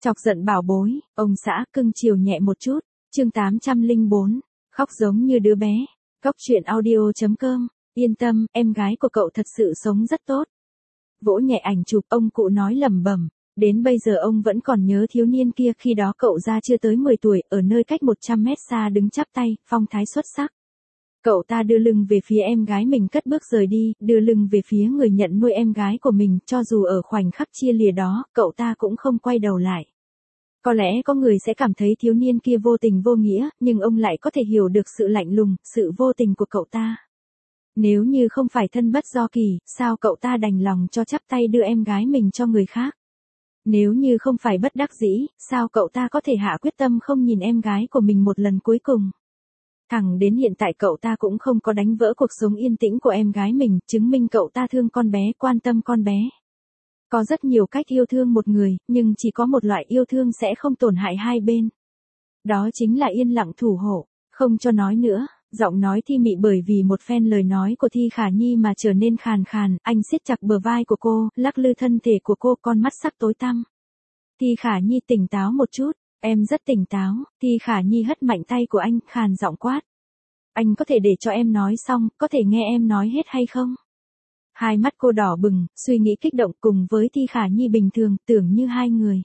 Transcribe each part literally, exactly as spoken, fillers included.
Chọc giận bảo bối, ông xã cưng chiều nhẹ một chút. Chương tám trăm lẻ bốn, khóc giống như đứa bé. Góc truyện audio chấm com. Yên tâm, em gái của cậu thật sự sống rất tốt. Vỗ nhẹ ảnh chụp, ông cụ nói lẩm bẩm. Đến bây giờ ông vẫn còn nhớ thiếu niên kia, khi đó cậu ra chưa tới mười tuổi, ở nơi cách một trăm mét xa đứng chắp tay, phong thái xuất sắc. Cậu ta đưa lưng về phía em gái mình cất bước rời đi, đưa lưng về phía người nhận nuôi em gái của mình, cho dù ở khoảnh khắc chia lìa đó, cậu ta cũng không quay đầu lại. Có lẽ có người sẽ cảm thấy thiếu niên kia vô tình vô nghĩa, nhưng ông lại có thể hiểu được sự lạnh lùng, sự vô tình của cậu ta. Nếu như không phải thân bất do kỳ, sao cậu ta đành lòng cho chắp tay đưa em gái mình cho người khác? Nếu như không phải bất đắc dĩ, sao cậu ta có thể hạ quyết tâm không nhìn em gái của mình một lần cuối cùng? Thẳng đến hiện tại cậu ta cũng không có đánh vỡ cuộc sống yên tĩnh của em gái mình, chứng minh cậu ta thương con bé, quan tâm con bé. Có rất nhiều cách yêu thương một người, nhưng chỉ có một loại yêu thương sẽ không tổn hại hai bên. Đó chính là yên lặng thủ hộ, không cho nói nữa. Giọng nói Thi Mị bởi vì một phen lời nói của Thi Khả Nhi mà trở nên khàn khàn, anh siết chặt bờ vai của cô, lắc lư thân thể của cô, con mắt sắc tối tăm. Thi Khả Nhi tỉnh táo một chút, em rất tỉnh táo. Thi Khả Nhi hất mạnh tay của anh, khàn giọng quát. Anh có thể để cho em nói xong, có thể nghe em nói hết hay không? Hai mắt cô đỏ bừng, suy nghĩ kích động, cùng với Thi Khả Nhi bình thường, tưởng như hai người.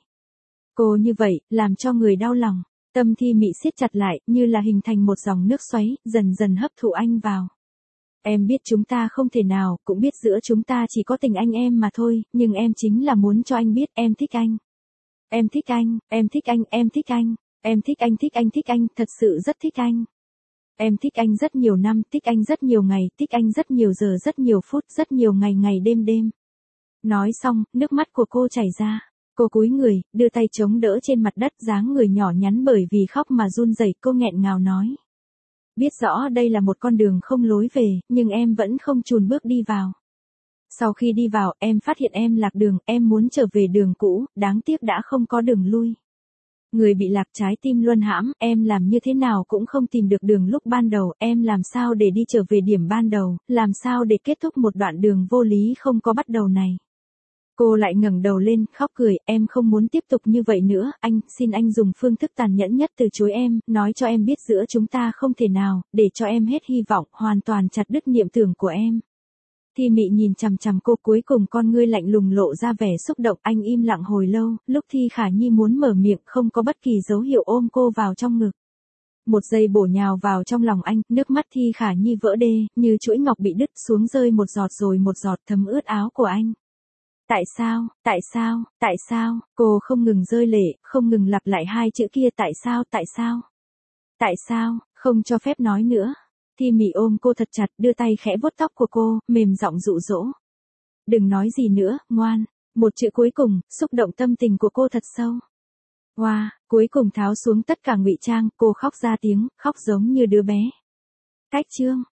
Cô như vậy, làm cho người đau lòng. Tâm Thi Mị siết chặt lại, như là hình thành một dòng nước xoáy, dần dần hấp thụ anh vào. Em biết chúng ta không thể nào, cũng biết giữa chúng ta chỉ có tình anh em mà thôi, nhưng em chính là muốn cho anh biết em thích anh. Em thích anh, em thích anh, em thích anh, em thích anh, thích anh, thích anh, thật sự rất thích anh. Em thích anh rất nhiều năm, thích anh rất nhiều ngày, thích anh rất nhiều giờ, rất nhiều phút, rất nhiều ngày ngày đêm đêm. Nói xong, nước mắt của cô chảy ra. Cô cúi người, đưa tay chống đỡ trên mặt đất, dáng người nhỏ nhắn bởi vì khóc mà run rẩy, cô nghẹn ngào nói. Biết rõ đây là một con đường không lối về, nhưng em vẫn không chùn bước đi vào. Sau khi đi vào, em phát hiện em lạc đường, em muốn trở về đường cũ, đáng tiếc đã không có đường lui. Người bị lạc trái tim luân hãm, em làm như thế nào cũng không tìm được đường lúc ban đầu, em làm sao để đi trở về điểm ban đầu, làm sao để kết thúc một đoạn đường vô lý không có bắt đầu này. Cô lại ngẩng đầu lên, khóc cười, em không muốn tiếp tục như vậy nữa, anh, xin anh dùng phương thức tàn nhẫn nhất từ chối em, nói cho em biết giữa chúng ta không thể nào, để cho em hết hy vọng, hoàn toàn chặt đứt niệm tưởng của em. Thi Mị nhìn chằm chằm cô, cuối cùng con ngươi lạnh lùng lộ ra vẻ xúc động, anh im lặng hồi lâu, lúc Thi Khả Nhi muốn mở miệng không có bất kỳ dấu hiệu ôm cô vào trong ngực. Một giây bổ nhào vào trong lòng anh, nước mắt Thi Khả Nhi vỡ đê, như chuỗi ngọc bị đứt xuống rơi một giọt rồi một giọt thấm ướt áo của anh. Tại sao, tại sao, tại sao, cô không ngừng rơi lệ, không ngừng lặp lại hai chữ kia tại sao, tại sao, tại sao, không cho phép nói nữa. Thi Mị ôm cô thật chặt, đưa tay khẽ vuốt tóc của cô, mềm giọng dụ dỗ. Đừng nói gì nữa, ngoan, một chữ cuối cùng, xúc động tâm tình của cô thật sâu. Wow, cuối cùng tháo xuống tất cả ngụy trang, cô khóc ra tiếng, khóc giống như đứa bé. Cách chương.